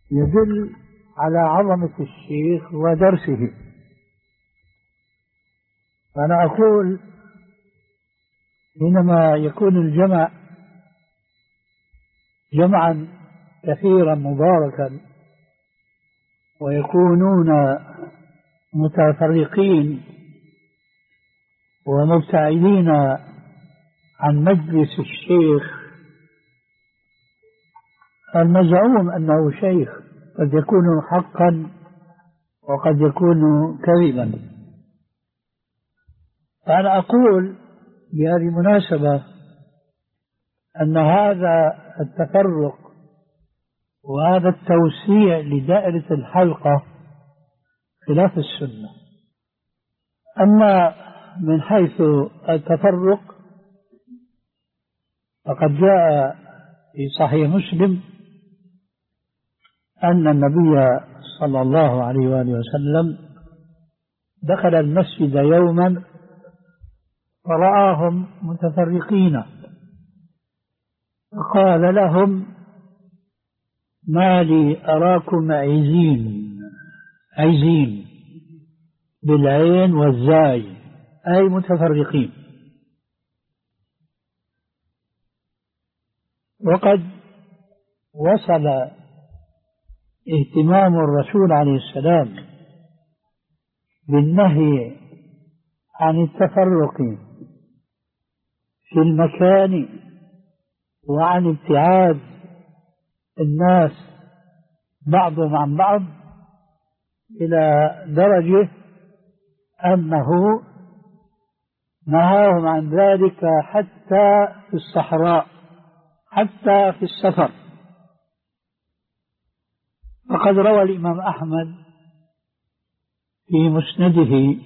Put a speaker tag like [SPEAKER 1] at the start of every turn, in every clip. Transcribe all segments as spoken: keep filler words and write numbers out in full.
[SPEAKER 1] يدل على عظمة الشيخ ودرسه. فأنا أقول حينما يكون الجمع جمعا كثيرا مباركا ويكونون متفرقين ومبتعدين عن مجلس الشيخ المزعوم أنه شيخ، قد يكون حقا وقد يكون كذبا. فأنا أقول بهذه المناسبة أن هذا التفرق وهذا التوسيع لدائرة الحلقة خلاف السنة. أما من حيث التفرق فقد جاء في صحيح مسلم أن النبي صلى الله عليه وآله وسلم دخل المسجد يوما فرآهم متفرقين فقال لهم: ما لي أراكم عزين، عزين بالعين والزاي أي متفرقين. وقد وصل اهتمام الرسول عليه السلام بالنهي عن التفرق في المكان وعن ابتعاد الناس بعضهم عن بعض إلى درجة أنه نهاهم عن ذلك حتى في الصحراء، حتى في السفر. وقد روى الإمام أحمد في مسنده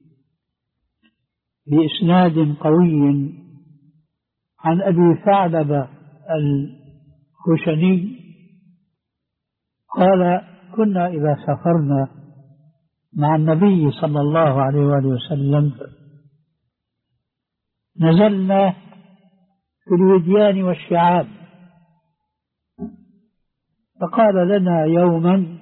[SPEAKER 1] بإسناد قوي عن أبي ثعلبة الخشني قال: كنا إذا سافرنا مع النبي صلى الله عليه وآله وسلم نزلنا في الوديان والشعاب، فقال لنا يوما: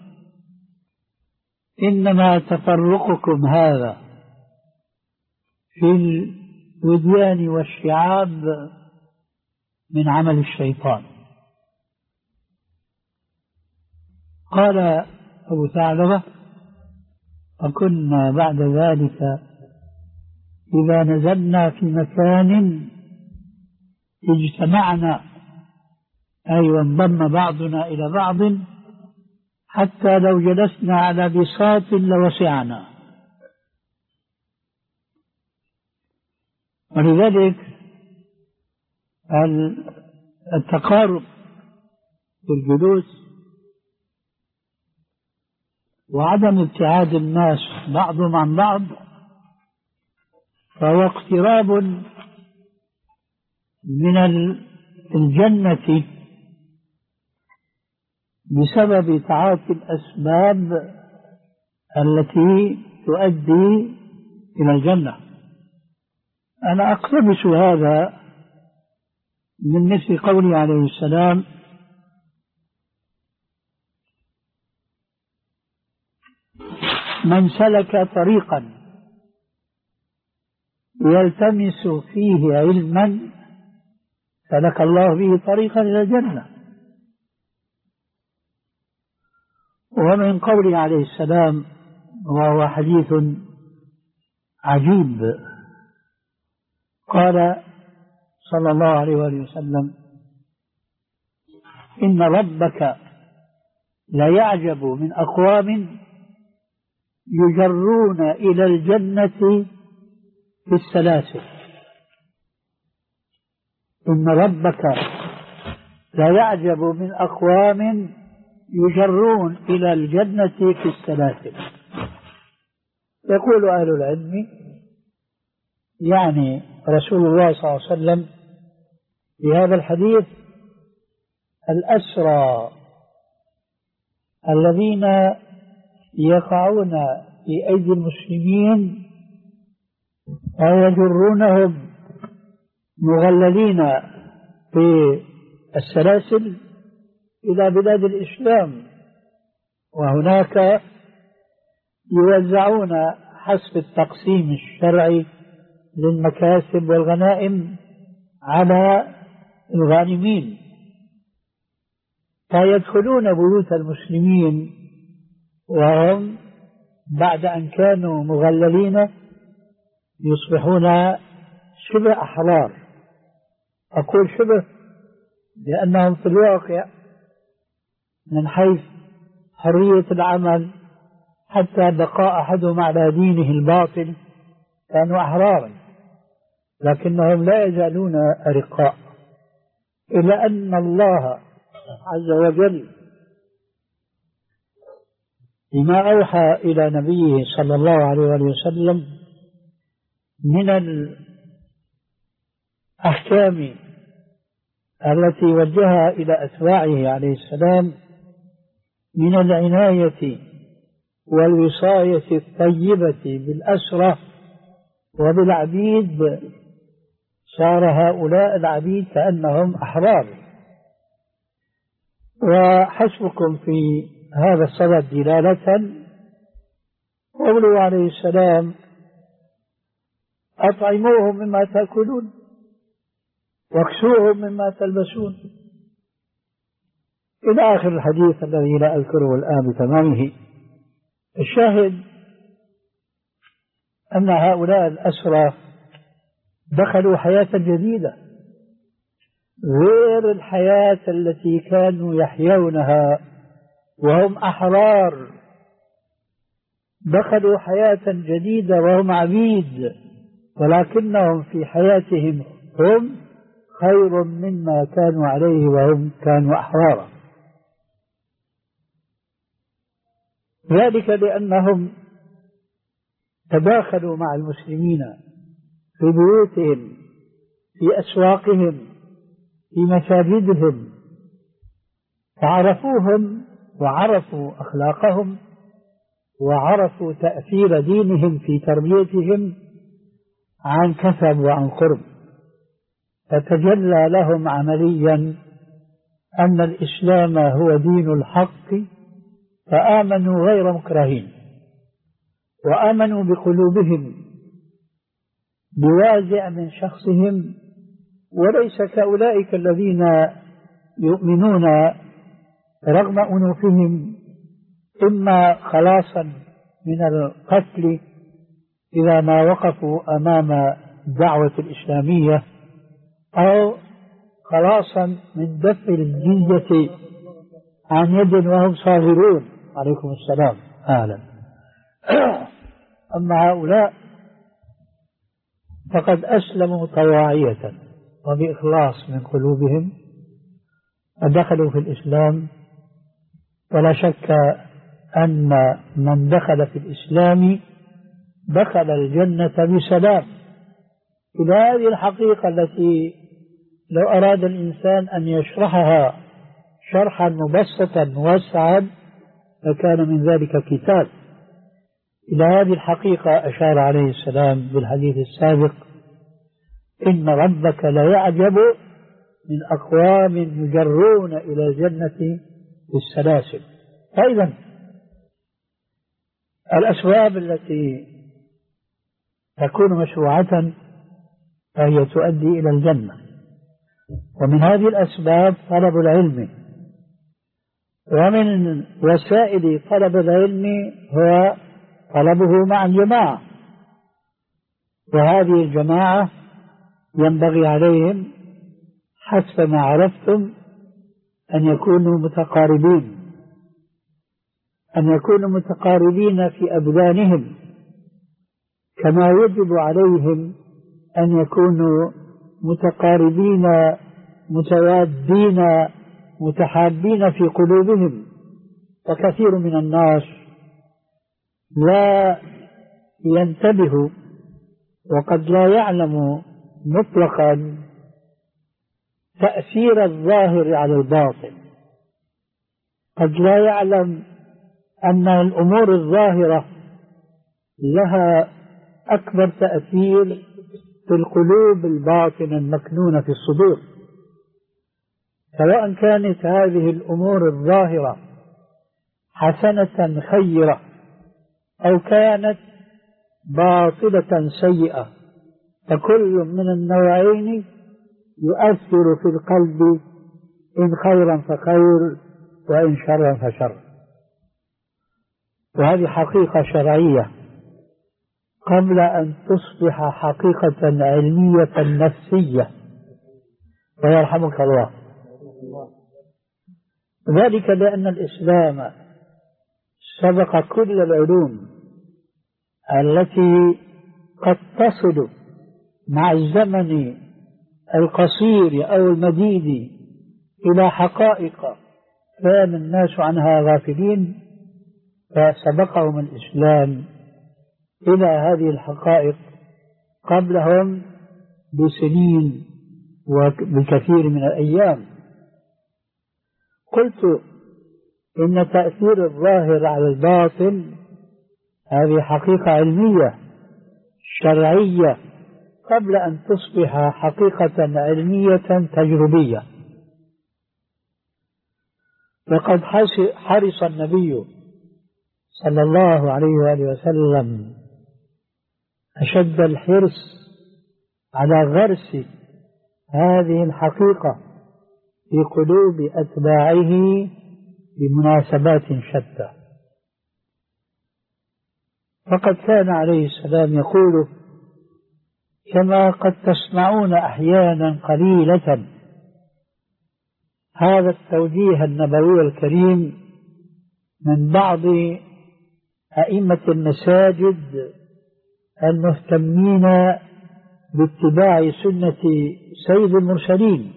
[SPEAKER 1] إنما تفرقكم هذا في الوديان والشعاب من عمل الشيطان. قال أبو ثعلبة: فكنا بعد ذلك إذا نزلنا في مكان اجتمعنا، أي وانضم بعضنا إلى بعض حتى لو جلسنا على بساط لوسعنا. ولذلك التقارب في الجلوس وعدم ابتعاد الناس بعضهم عن بعض فهو اقتراب من الجنة بسبب تعاطي الأسباب التي تؤدي إلى الجنة. أنا أقتبس هذا من مثل قوله عليه السلام: من سلك طريقا يلتمس فيه علما سلك الله به طريقا إلى الجنة. ومن قوله عليه السلام وهو حديث عجيب قال صلى الله عليه وآله وسلم: إن ربك لا يعجب من أقوام يجرون إلى الجنة في السلاسل. إن ربك لا يعجب من أقوام يجرون إلى الجنة في السلاسل. يقول أهل العلم يعني رسول الله صلى الله عليه وسلم في هذا الحديث الأسرى الذين يقعون في أيدي المسلمين ويجرونهم مغللين في السلاسل إلى بلاد الإسلام وهناك يوزعون حسب التقسيم الشرعي للمكاسب والغنائم على الغانمين، فيدخلون بيوت المسلمين وهم بعد أن كانوا مغللين يصبحون شبه أحرار. أقول شبه لأنهم في الواقع من حيث حرية العمل حتى بقاء أحدهم على دينه الباطل كانوا أحرارا، لكنهم لا يزالون أرقاء، إلى أن الله عز وجل بما أوحى إلى نبيه صلى الله عليه وسلم من الأحكام التي وجهها إلى أتباعه عليه السلام من العناية والوصاية الطيبة بالأسرة وبالعبيد، صار هؤلاء العبيد كأنهم أحرار. وحسبكم في هذا الصدد دلالة قوله عليه السلام: أطعموهم مما تأكلون واكسوهم مما تلبسون، إلى آخر الحديث الذي لا أذكره الآن بتمامه. الشاهد أن هؤلاء الأسرى دخلوا حياة جديدة غير الحياة التي كانوا يحيونها وهم أحرار، دخلوا حياة جديدة وهم عبيد، ولكنهم في حياتهم هم خير مما كانوا عليه وهم كانوا أحرارا، ذلك لأنهم تداخلوا مع المسلمين في بيوتهم، في أسواقهم، في مساجدهم، فعرفوهم وعرفوا أخلاقهم وعرفوا تأثير دينهم في تربيتهم عن كسب وعن قرب، فتجلى لهم عمليا أن الإسلام هو دين الحق، فآمنوا غير مكرهين، وآمنوا بقلوبهم بوازع من شخصهم، وليس كأولئك الذين يؤمنون رغم أنوفهم إما خلاصا من القتل إذا ما وقفوا أمام الدعوة الإسلامية، أو خلاصا من دفع الجزية عن يد وهم صاغرون. عليكم السلام. أهلا. أما هؤلاء فقد أسلموا طواعية وبإخلاص من قلوبهم ودخلوا في الإسلام، ولا شك أن من دخل في الإسلام دخل الجنة بسلام. إلى هذه الحقيقة التي لو أراد الإنسان أن يشرحها شرحا مبسطا واسعا فكان من ذلك كتاب. إلى هذه الحقيقة أشار عليه السلام بالحديث السابق: إن ربك ليعجب من أقوام يجرون إلى الجنة بالسلاسل. فإذا الأسباب التي تكون مشروعة فهي تؤدي إلى الجنة، ومن هذه الأسباب طلب العلم، ومن وسائل طلب العلم هو طلبه مع الجماعة، وهذه الجماعة ينبغي عليهم حسب ما عرفتم أن يكونوا متقاربين، أن يكونوا متقاربين في أبدانهم، كما يجب عليهم أن يكونوا متقاربين متوادين متحابين في قلوبهم. وكثير من الناس لا ينتبه وقد لا يعلم مطلقا تأثير الظاهر على الباطن، قد لا يعلم أن الأمور الظاهرة لها أكبر تأثير في القلوب الباطنة المكنونة في الصدور، سواء كانت هذه الأمور الظاهرة حسنة خيرة أو كانت باطلة سيئة، فكل من النوعين يؤثر في القلب، إن خيرا فخير وإن شرا فشر. وهذه حقيقة شرعية قبل أن تصبح حقيقة علمية نفسية، ويرحمك الله. ذلك لأن الإسلام سبق كل العلوم التي قد تصل مع الزمن القصير أو المديد إلى حقائق كان الناس عنها غافلين، فسبقهم الإسلام إلى هذه الحقائق قبلهم بسنين وبكثير من الأيام. قلت إن تأثير الظاهر على الباطن هذه حقيقة علمية شرعية قبل أن تصبح حقيقة علمية تجريبية. لقد حرص النبي صلى الله عليه وآله وسلم أشد الحرص على غرس هذه الحقيقة في قلوب أتباعه بمناسبات شتى. فقد كان عليه السلام يقول كما قد تسمعون أحيانا قليلة هذا التوجيه النبوي الكريم من بعض أئمة المساجد المهتمين باتباع سنة سيد المرسلين.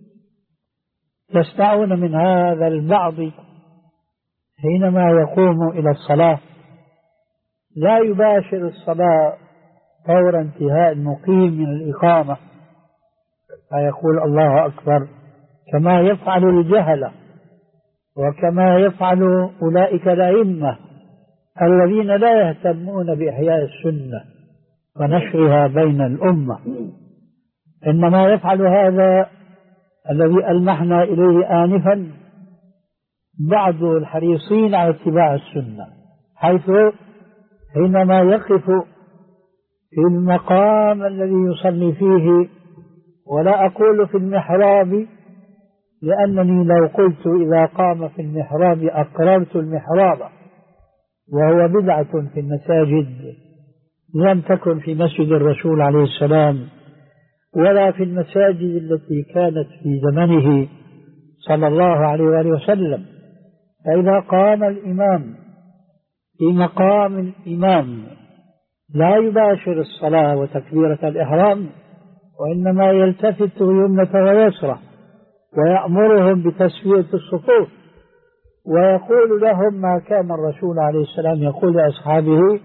[SPEAKER 1] تسمعون من هذا البعض حينما يقوم إلى الصلاة لا يباشر الصلاة فور انتهاء المقيم من الإقامة فيقول الله أكبر كما يفعل الجهلة وكما يفعل أولئك الأئمة الذين لا يهتمون بإحياء السنة ونشرها بين الأمة. إنما يفعل هذا الذي ألمحنا إليه آنفا بعض الحريصين على اتباع السنة، حيث حينما يقف في المقام الذي يصلي فيه، ولا أقول في المحراب لأنني لو قلت إذا قام في المحراب أقررت المحراب، وهو بدعة في المساجد لم تكن في مسجد الرسول عليه السلام ولا في المساجد التي كانت في زمنه صلى الله عليه وآله وسلم. فإذا قام الإمام في مقام الإمام لا يباشر الصلاة وتكبيرة الإحرام، وإنما يلتفت يمنة ويسرى ويأمرهم بتسوية الصفوف ويقول لهم ما كان الرسول عليه السلام يقول لأصحابه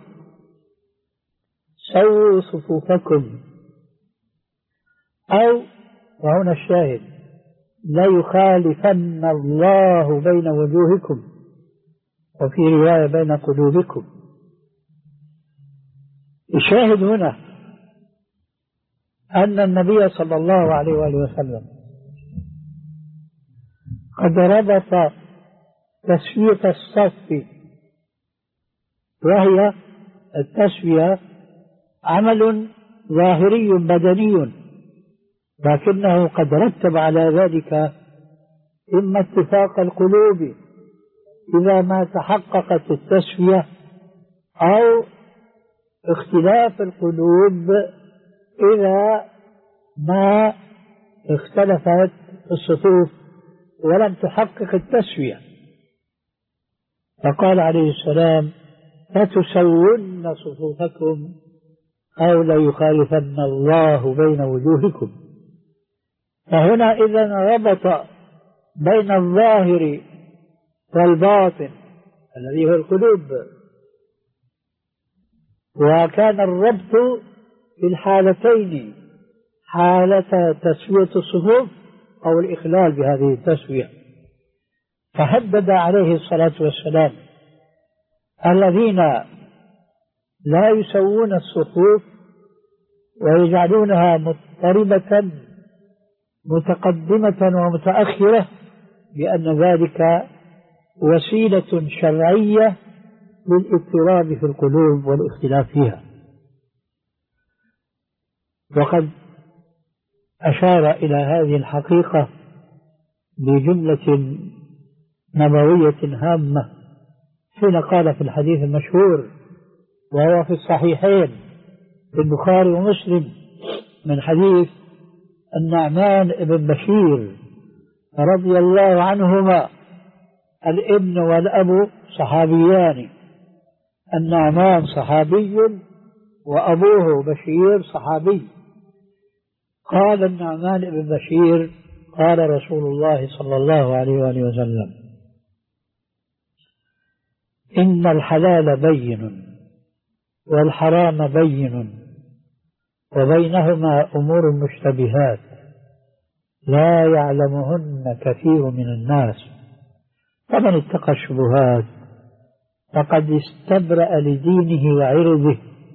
[SPEAKER 1] سووا صفوفكم، أو وهنا الشاهد لا يخالفن الله بين وجوهكم، وفي رواية بين قلوبكم. الشاهد هنا أن النبي صلى الله عليه وآله وسلم قد ربط تسوية الصف، وهي التسوية عمل ظاهري بدني، لكنه قد رتب على ذلك إما اتفاق القلوب إذا ما تحققت التسوية، أو اختلاف القلوب إذا ما اختلفت الصفوف ولم تحقق التسوية. فقال عليه السلام فتسون صفوفكم أو ليخالفن الله بين وجوهكم. فهنا إذن ربط بين الظاهر والباطن الذي هو القلوب، وكان الربط في الحالتين حالة تسوية الصفوف أو الإخلال بهذه التسوية. فهدد عليه الصلاة والسلام الذين لا يسوون الصفوف ويجعلونها مضطربة متقدمة ومتأخرة، بأن ذلك وسيلة شرعية للاضطراب في القلوب والاختلاف فيها. وقد أشار إلى هذه الحقيقة بجملة نبوية هامة حين قال في الحديث المشهور وهو في الصحيحين في البخاري ومسلم من حديث النعمان بن بشير رضي الله عنهما: الابن والأب صحابيان، النعمان صحابي وأبوه بشير صحابي. قال النعمان بن بشير: قال رسول الله صلى الله عليه وآله وسلم: إن الحلال بين والحرام بين وبينهما أمور مشتبهات لا يعلمهن كثير من الناس، فمن اتقى الشبهات فقد استبرأ لدينه وعرضه.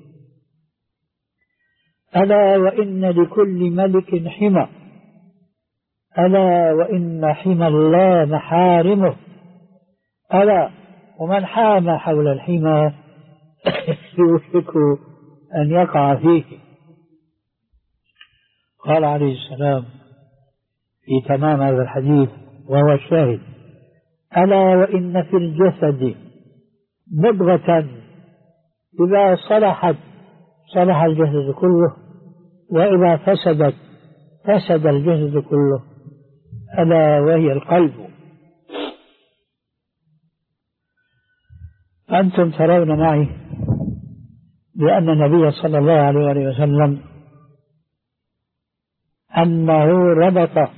[SPEAKER 1] ألا وإن لكل ملك حمى، ألا وإن حمى الله محارمه، ألا ومن حام حول الحمى يوشك أن يقع فيه. قال عليه السلام في تمام هذا الحديث وهو الشاهد: ألا وإن في الجسد مضغة إذا صلحت صلح الجسد كله، وإذا فسدت فسد الجسد كله، ألا وهي القلب. أنتم ترون معي بأن النبي صلى الله عليه وسلم أنه ربط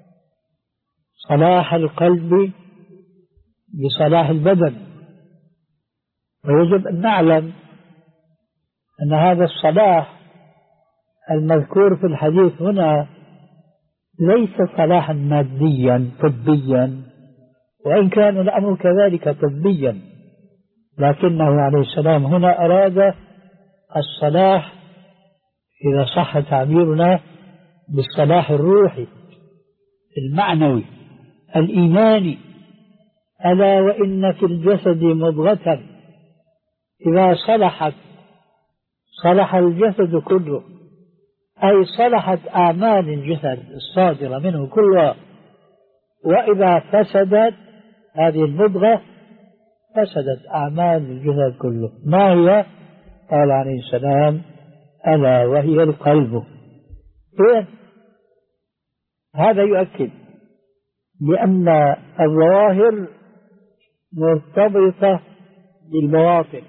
[SPEAKER 1] صلاح القلب بصلاح البدن، ويجب أن نعلم أن هذا الصلاح المذكور في الحديث هنا ليس صلاحا ماديا طبيا، وإن كان الأمر كذلك طبيا، لكنه عليه السلام هنا أراد الصلاح، إذا صح تعبيرنا، بالصلاح الروحي المعنوي الإيماني. ألا وإن في الجسد مضغة إذا صلحت صلح الجسد كله، أي صلحت أعمال الجسد الصادرة منه كلها، وإذا فسدت هذه المضغة فسدت أعمال الجسد كله. ما هي؟ قال عليه السلام: ألا وهي القلب. إيه؟ هذا يؤكد بأن الظواهر مرتبطة بالبواطن،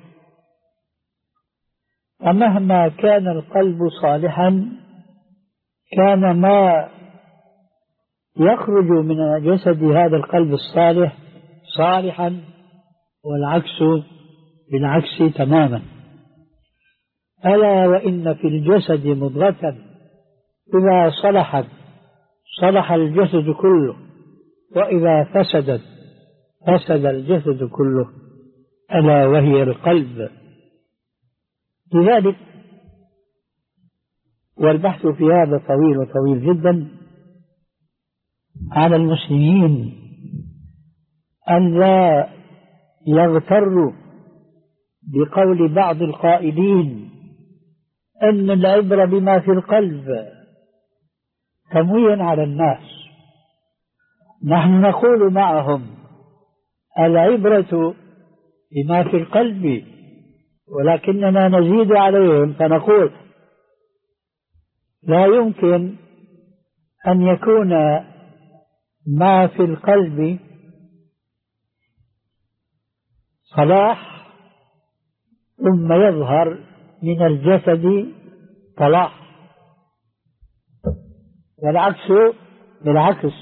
[SPEAKER 1] ومهما كان القلب صالحا كان ما يخرج من جسد هذا القلب الصالح صالحا، والعكس بالعكس تماما. ألا وإن في الجسد مضغة إذا صلحت صلح الجسد كله، وإذا فسدت فسد الجسد كله، ألا وهي القلب. لذلك والبحث في هذا طويل وطويل جدا، على المسلمين أن لا يغتروا بقول بعض القائلين أن العبرة بما في القلب، تمويه على الناس. نحن نقول معهم العبرة بما في القلب، ولكننا نزيد عليهم فنقول لا يمكن أن يكون ما في القلب صلاح ثم يظهر من الجسد صلاح، والعكس بالعكس.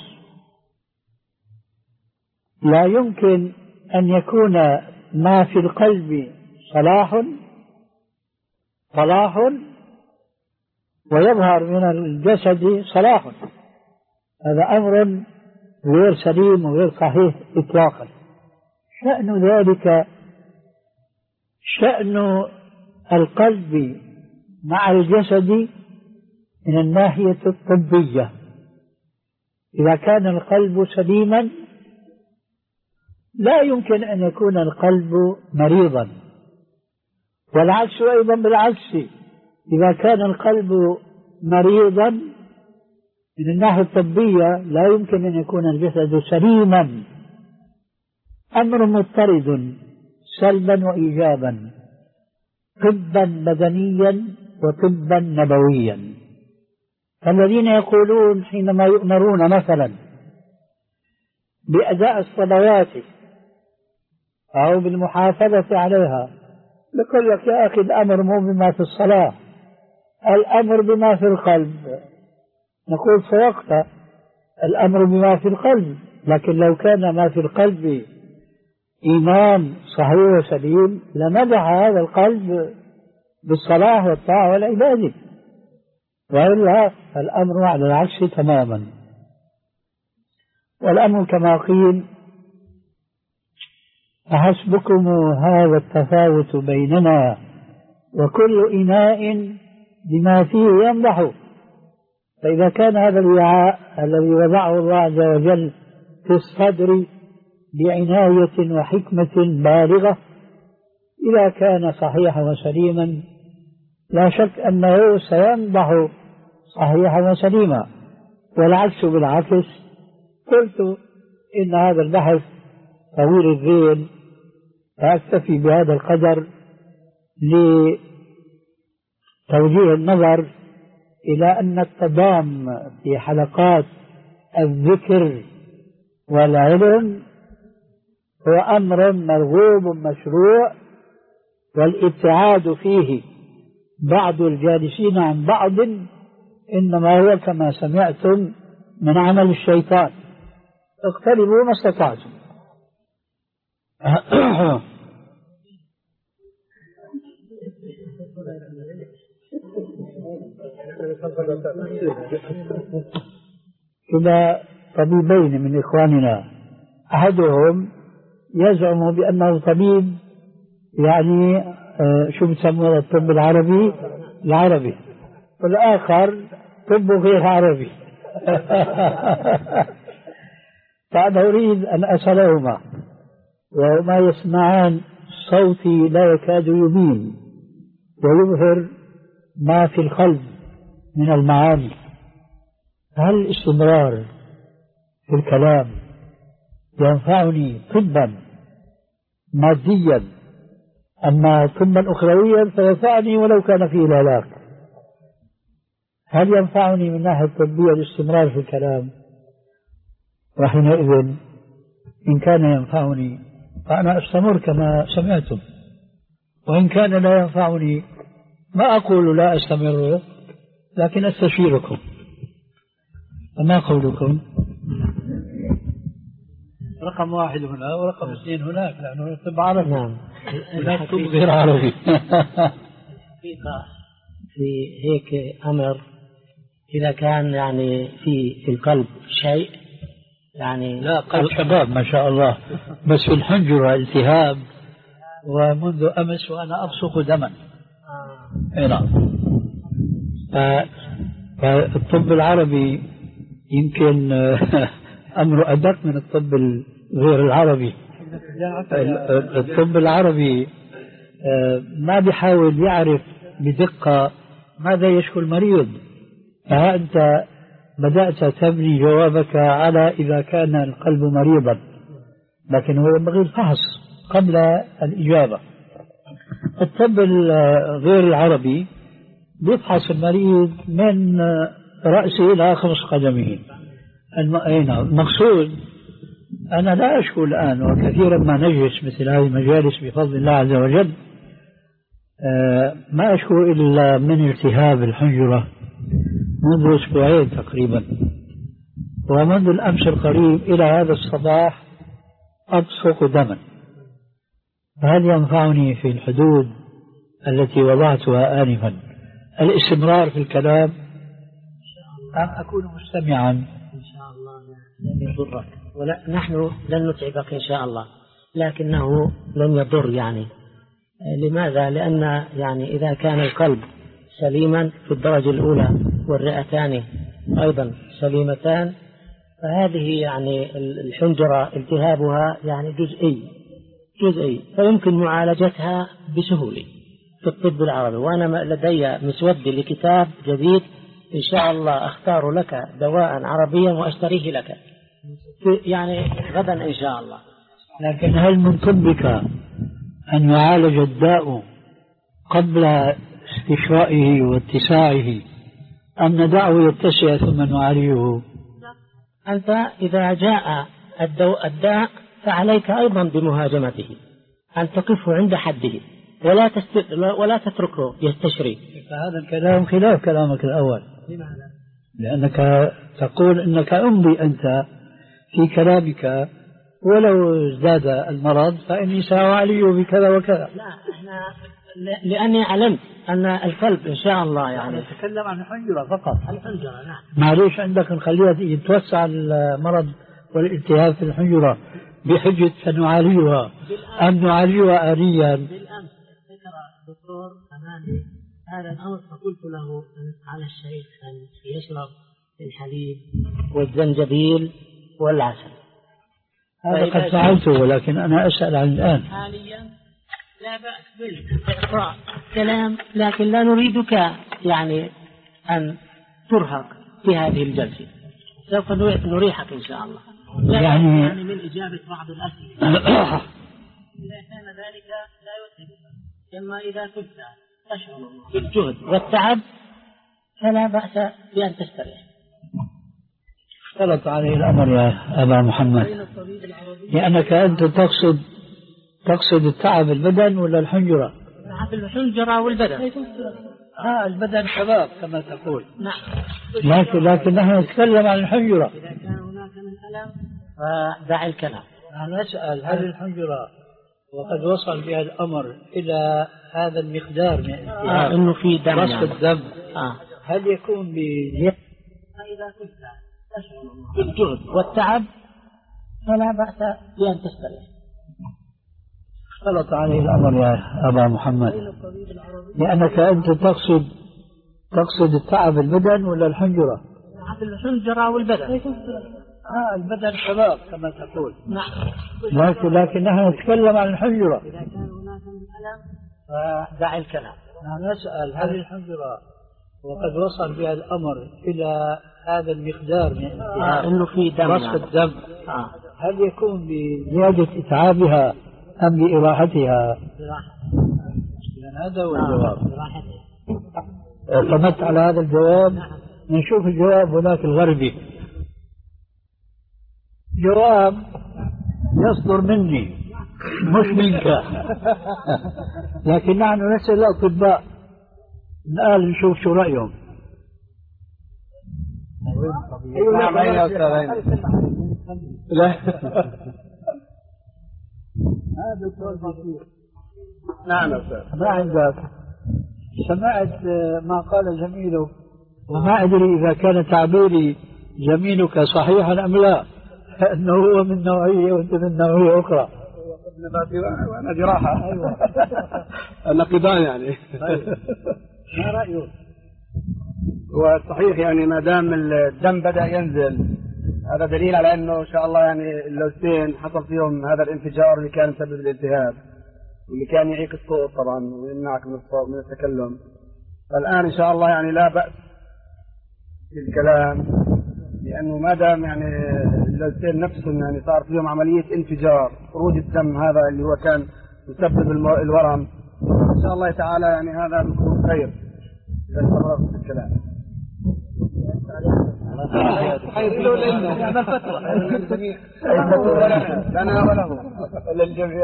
[SPEAKER 1] لا يمكن أن يكون ما في القلب صلاح صلاح ويظهر من الجسد صلاح، هذا أمر غير سليم وغير صحيح إطلاقا. شأن ذلك شأن القلب مع الجسد من الناحية الطبية. إذا كان القلب سليما لا يمكن أن يكون القلب مريضا، والعكس أيضا بالعكس، إذا كان القلب مريضا من الناحية الطبية لا يمكن أن يكون الجسد سليما. أمر مضطرد سلبا وإيجابا، طبا بدنيا وطبا نبويا. فالذين يقولون حينما يؤمرون مثلا بأداء الصلوات أو بالمحافظة عليها، يقول لك يا أخي الأمر مو بما في الصلاة، الأمر بما في القلب. نقول صدقت، الأمر بما في القلب، لكن لو كان ما في القلب إيمان صحيح وسليم لمدح هذا القلب بالصلاة والطاعة والعبادة، وإلا الأمر على العكس تماما. والأمر كما قيل: أحسبكم هذا التفاوت بيننا وكل إناء بما فيه ينضح. فإذا كان هذا الوعاء الذي وضعه الله عز وجل في الصدر بعناية وحكمة بالغة إذا كان صحيحا وسليما لا شك أنه سينضح صحيحا وسليما، والعكس بالعكس. قلت إن هذا البحث طويل الذيل، فأكتفي بهذا القدر لتوجيه النظر إلى أن التضام في حلقات الذكر والعلم هو أمر مرغوب مشروع، والابتعاد فيه بعض الجالسين عن بعض إنما هو كما سمعتم من عمل الشيطان. اقتربوا ما استطعتم. إلى طبيبين من إخواننا، أحدهم يزعم بأنه طبيب، يعني آه شو بتسموه الطب العربي العربي، والآخر طب غير عربي. فأنا أريد أن أسألهما وهما يسمعان صوتي لا يكاد يبين ويظهر ما في القلب من المعاني: هل الاستمرار في الكلام ينفعني طبا ماديا، أما طبا أخرويا فينفعني ولو كان فيه الهلاك؟ هل ينفعني من ناحية طبية الاستمرار في الكلام؟ وحينئذ إن كان ينفعني فأنا أستمر كما سمعتم، وإن كان لا ينفعني ما أقول لا أستمر، لكن أستشيركم. فما قولكم؟ رقم واحد هنا ورقم اثنين هناك، لأنه طب عربي. نعم. هناك طب غير عربي.
[SPEAKER 2] حقيقة في هيك أمر إذا كان يعني في في القلب شيء، يعني
[SPEAKER 1] لا قلب شباب ما شاء الله، بس في الحنجرة التهاب، ومنذ أمس وأنا أبصق دما. آه. نعم. فالطب العربي يمكن أمر أدق من الطب غير العربي. الطب العربي ما بيحاول يعرف بدقة ماذا يشكو المريض. فها أنت بدأت تبني جوابك على إذا كان القلب مريضا، لكن هو ينبغي الفحص قبل الإجابة. الطب غير العربي بيفحص المريض من رأسه إلى خمس قدمه. المقصود أنا لا أشكو الآن، وكثيرا ما نجلس مثل هذه المجالس بفضل الله عز وجل ما أشكو إلا من التهاب الحنجرة منذ أسبوعين تقريبا، ومنذ الأمس القريب إلى هذا الصباح أبصق دما. فهل ينفعني في الحدود التي وضعتها آنفا الاستمرار في الكلام أم أكون مستمعا؟
[SPEAKER 2] إن شاء الله لن يضرك، ونحن لن نتعبك إن شاء الله، لكنه لن يضر. يعني لماذا؟ لأن يعني إذا كان القلب سليما في الدرجة الأولى والرئتان أيضا سليمتان، فهذه يعني الحنجرة التهابها يعني جزئي جزئي فيمكن معالجتها بسهولة في الطب العربي. وأنا لدي مسودة لكتاب جديد إن شاء الله أختار لك دواء عربيا وأشتريه لك يعني غدا إن شاء الله.
[SPEAKER 1] لكن هل من طبك أن يعالج الداء قبل استشرائه واتساعه أم ندعه يتسع ثم نعالجه؟
[SPEAKER 2] أنت إذا جاء الداء فعليك أيضا بمهاجمته، أن تقفه عند حده ولا تست... ولا تتركه يستشري.
[SPEAKER 1] فهذا الكلام خلاف كلامك الأول.
[SPEAKER 2] لماذا؟
[SPEAKER 1] لأنك تقول أنك أمضي أنت في كلامك ولو ازداد المرض فإني سأعالجه بكذا وكذا.
[SPEAKER 2] لا احنا لأني علمت أن الكلب إن شاء الله يعني
[SPEAKER 1] نتكلم عن الحنجرة فقط.
[SPEAKER 2] الحنجرة نعم.
[SPEAKER 1] معليش عندك نخليها يتوسع المرض والالتهاب في الحنجرة بحجة سنعالجها أم نعالجها آليا؟
[SPEAKER 2] بالأمس ذكر الدكتور أماني هذا الأمر فقلت له على الشيخ أن يشرب الحليب والزنجبيل والعسل.
[SPEAKER 1] هذا قد فعلته ولكن أنا أسأل عن الآن.
[SPEAKER 2] حاليا لا بأس بالإقراء كلام لكن لا نريدك يعني أن ترهق في هذه الجلسة. سوف نريحك إن شاء الله
[SPEAKER 1] يعني,
[SPEAKER 2] يعني من إجابة بعض الأسئلة. إذا كان ذلك لا يتعبك، أما إذا كنت تشعر بالجهد والتعب فلا بأس بأن تستريح.
[SPEAKER 1] اختلط عليه الأمر يا أبا محمد، لأنك أنت تقصد تقصد التعب البدن ولا الحنجرة؟
[SPEAKER 2] تعب الحنجرة والبدن.
[SPEAKER 1] آه البدن شباب كما تقول.
[SPEAKER 2] نعم.
[SPEAKER 1] لكن لكن نحن نتكلم عن الحنجرة.
[SPEAKER 2] إذا كان هناك من ألم فدع الكلام.
[SPEAKER 1] أنا أسأل هل الحنجرة وقد وصل بها الأمر إلى هذا المقدار من
[SPEAKER 2] آه إنه في دم
[SPEAKER 1] رصف
[SPEAKER 2] يعني.
[SPEAKER 1] الدم
[SPEAKER 2] آه.
[SPEAKER 1] هل يكون بزيادة؟
[SPEAKER 2] فإذا كنت تشعر بالجهد والتعب فلا بأس بأن تستريح.
[SPEAKER 1] اختلط عليه الأمر يا أبا محمد، لأنك أنت تقصد تقصد التعب البدن ولا الحنجرة؟
[SPEAKER 2] تعب الحنجرة والبدن.
[SPEAKER 1] آه البدن شباب كما تقول.
[SPEAKER 2] نعم.
[SPEAKER 1] لكن لكن نحن نتكلم عن الحنجرة.
[SPEAKER 2] إذا كان هناك من ألم فدع الكلام.
[SPEAKER 1] نحن نسأل هل الحنجرة وقد وصل بها الأمر إلى هذا المقدار من
[SPEAKER 2] آه إنه في دم
[SPEAKER 1] رصف
[SPEAKER 2] يعني.
[SPEAKER 1] الدم
[SPEAKER 2] آه.
[SPEAKER 1] هل يكون بزيادة إتعابها أم بإراحتها؟
[SPEAKER 2] براحتها.
[SPEAKER 1] هذا هو الجواب.
[SPEAKER 2] براحتها.
[SPEAKER 1] اعتمدت على هذا الجواب. نشوف الجواب هناك الغربي. جواب يصدر مني مش منك. لكن نحن نسأل الأطباء الآن نشوف شو رأيهم.
[SPEAKER 3] نعم أين أستاذ؟ لا
[SPEAKER 1] هذا سؤال بسيط.
[SPEAKER 3] نعم أستاذ.
[SPEAKER 1] ما عندك سمعت ما قال زميله وما أدري إذا كان تعبيري زميلك صحيحا أم لا، أنه هو من نوعية وأنت من نوعية أخرى.
[SPEAKER 3] وأنا جراحة.
[SPEAKER 1] أيوة.
[SPEAKER 3] النقيضان يعني.
[SPEAKER 1] ما رأيك؟
[SPEAKER 3] وصحيح يعني ما دام الدم بدأ ينزل هذا دليل على أنه إن شاء الله يعني اللوزتين حصل فيهم هذا الانفجار اللي كان سبب الالتهاب واللي كان يعيق الصوت طبعا ويمنعك من الصوت من التكلم. فالآن إن شاء الله يعني لا بأس بالكلام، لأنه ما دام يعني اللوزتين نفسهم يعني صار فيهم عملية انفجار خروج الدم هذا اللي هو كان يسبب الورم، إن شاء الله تعالى يعني هذا بيكون خير إذا استمرت في الكلام.
[SPEAKER 1] حيث لنا نعمل فتوى
[SPEAKER 3] لنا وله للجميع.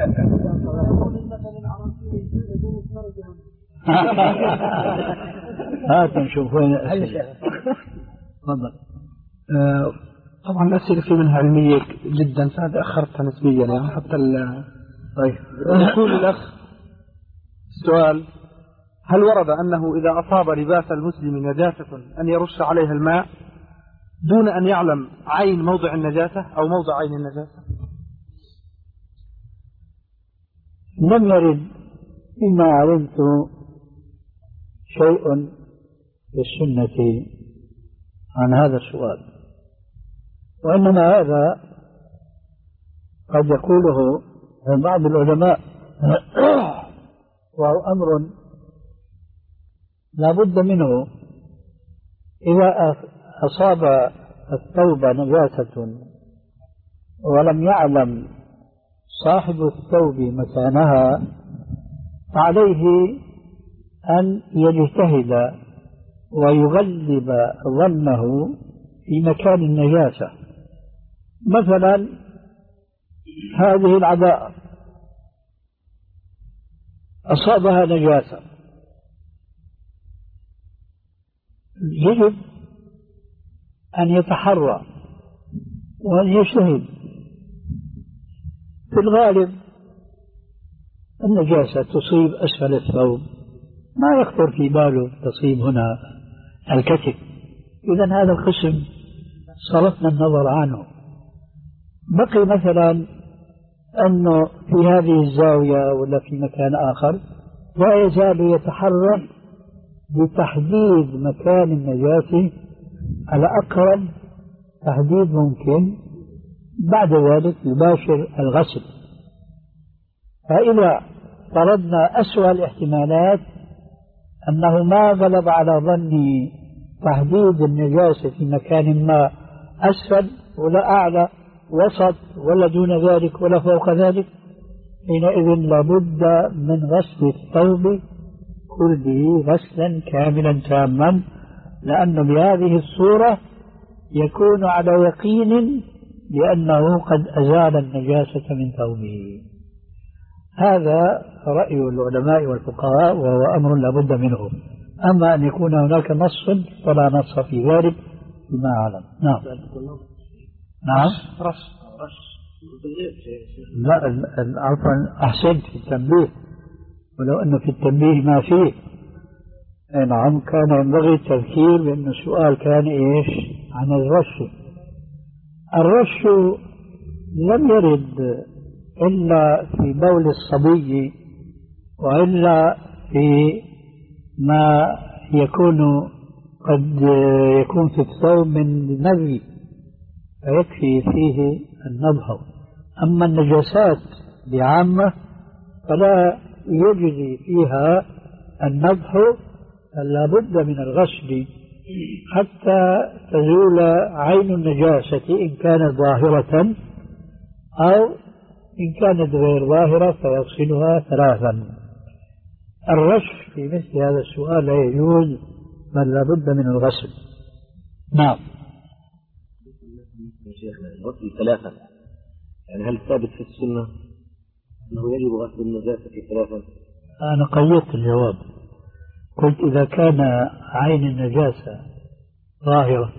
[SPEAKER 1] هات نشوف وين
[SPEAKER 3] تفضل. طبعا الأسئلة في منها علمية جدا فهذا أخرتها نسبيا يعني حتى ال طيب يقول الأخ السؤال: هل ورد أنه إذا أصاب لباس المسلم نجاسة أن يرش عليها الماء دون أن يعلم عين موضع النجاسة أو موضع عين النجاسة؟
[SPEAKER 1] لم يرد فيما علمت شيء في السنة عن هذا السؤال، وإنما هذا قد يقوله بعض العلماء وهو أمر لا بد منه. إذا أصاب الثوب نجاسة ولم يعلم صاحب الثوب مكانها فعليه أن يجتهد ويغلب ظنه في مكان النجاسة. مثلا هذه العباءة أصابها نجاسة، يجب أن يتحرى وأن يجتهد. في الغالب النجاسة تصيب أسفل الثوب، ما يخطر في باله تصيب هنا الكتف. إذا هذا القسم صرفنا النظر عنه. بقي مثلا أنه في هذه الزاوية ولا في مكان آخر لا يزال يتحرى بتحديد مكان النجاسة على أقرب تحديد ممكن، بعد ذلك يباشر الغسل. فإذا فرضنا أسوأ الاحتمالات أنه ما غلب على ظني تحديد النجاسة في مكان ما أسفل ولا أعلى وسط ولا دون ذلك ولا فوق ذلك، حينئذ لابد من غسل الثوب كله غسلا كاملا تاما، لأنه بهذه الصورة يكون على يقين بأنه قد أزال النجاسة من ثوبه. هذا رأي العلماء والفقهاء وهو أمر لابد منه. أما أن يكون هناك نص فلا نص في ذلك بما أعلم. نعم نعم
[SPEAKER 3] رش
[SPEAKER 1] لا عفوا أحسنت في التنبيه، ولو أنه في التنبيه ما فيه. نعم كان ينبغي التذكير بأن السؤال كان إيش عن الرش. الرش لم يرد إلا في بول الصبي وإلا في ما يكون قد يكون في الثوب من نبي فيكفي فيه النضح. أما النجاسات بعامة فلا يجري فيها النضح، فلا بد من الغسل حتى تزول عين النجاسة إن كانت ظاهرة، أو إن كانت غير ظاهرة فيغسلها ثلاثا. الرش في مثل هذا السؤال لا يجوز، بل لا بد من الغسل. نعم.
[SPEAKER 4] شيخنا الغسل ثلاثا، يعني هل ثابت في السنة أنه يجب غسل النجاسة ثلاثا؟
[SPEAKER 1] أنا قيدت الجواب، قلت إذا كان عين النجاسة ظاهرة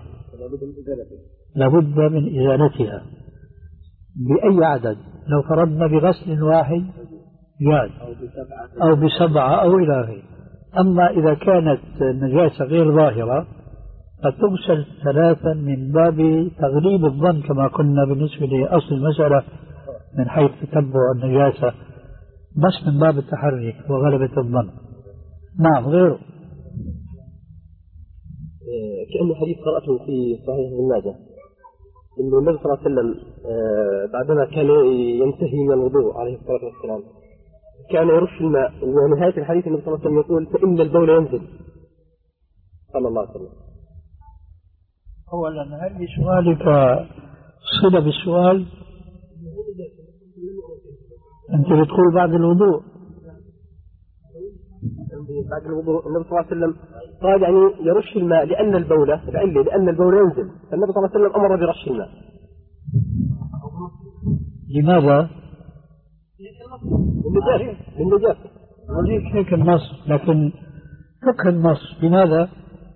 [SPEAKER 1] لابد من إزالتها بأي عدد. لو فرضنا بغسل واحد جاز، أو بسبعة أو إلى آخره. أما إذا كانت النجاسة غير ظاهرة فتغسل ثلاثا من باب تغليب الظن، كما قلنا بالنسبة لأصل المسألة من حيث تتبع النجاسة، بس من باب التحري وغلبة الظن. نعم غيره.
[SPEAKER 4] كأنه حديث قرأته في صحيح ابن ماجه إنه النبي صلى الله عليه وسلم بعدما كان ينتهي من الوضوء عليه الصلاة والسلام كان يرش الماء، ونهاية الحديث النبي صلى الله عليه وسلم يقول فإن البول ينزل صلى الله عليه وسلم.
[SPEAKER 1] أولا هل سؤالك صلة بالسؤال؟ أنت بتقول بعد الوضوء.
[SPEAKER 4] بعد الوضوء النبي صلى الله عليه وسلم قال يعني يرش الماء لأن البول لعله لأن البول ينزل، فالنبي صلى الله عليه وسلم أمر برش الماء.
[SPEAKER 1] لماذا؟
[SPEAKER 4] للنجاسة. للنجاسة.
[SPEAKER 1] وليك هيك النص، لكن فقه النص لماذا؟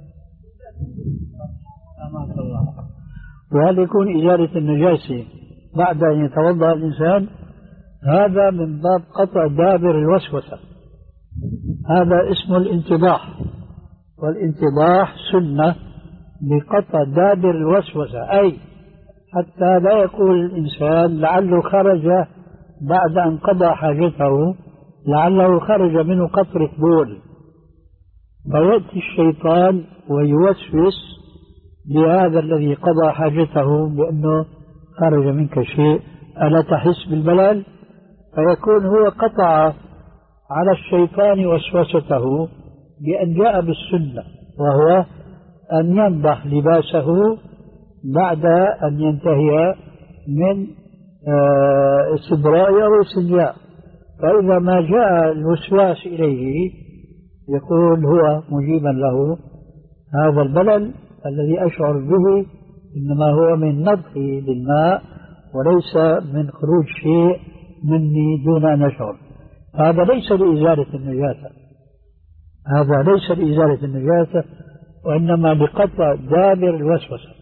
[SPEAKER 1] وهل يكون إزالة النجاسة بعد أن يتوضأ الإنسان؟ هذا من باب قطع دابر الوسوسة، هذا اسمه الانتضاح، والانتضاح سنة بقطع دابر الوسوسة، أي حتى لا يقول الإنسان لعله خرج بعد أن قضى حاجته لعله خرج منه قطرة بول، فيأتي الشيطان ويوسوس لهذا الذي قضى حاجته بأنه خرج منك شيء ألا تحس بالبلل؟ فيكون هو قطع على الشيطان وسوسته بأن جاء بالسنة، وهو أن ينضح لباسه بعد أن ينتهي من استبراء أو استنجاء. فإذا ما جاء الوسواس إليه يقول هو مجيبا له هذا البلل الذي أشعر به إنما هو من نضحي للماء وليس من خروج شيء مني دون أن أشعر. هذا ليس لإزالة النجاسة، هذا ليس لإزالة النجاسة وإنما لقطع دابر الوسوسة.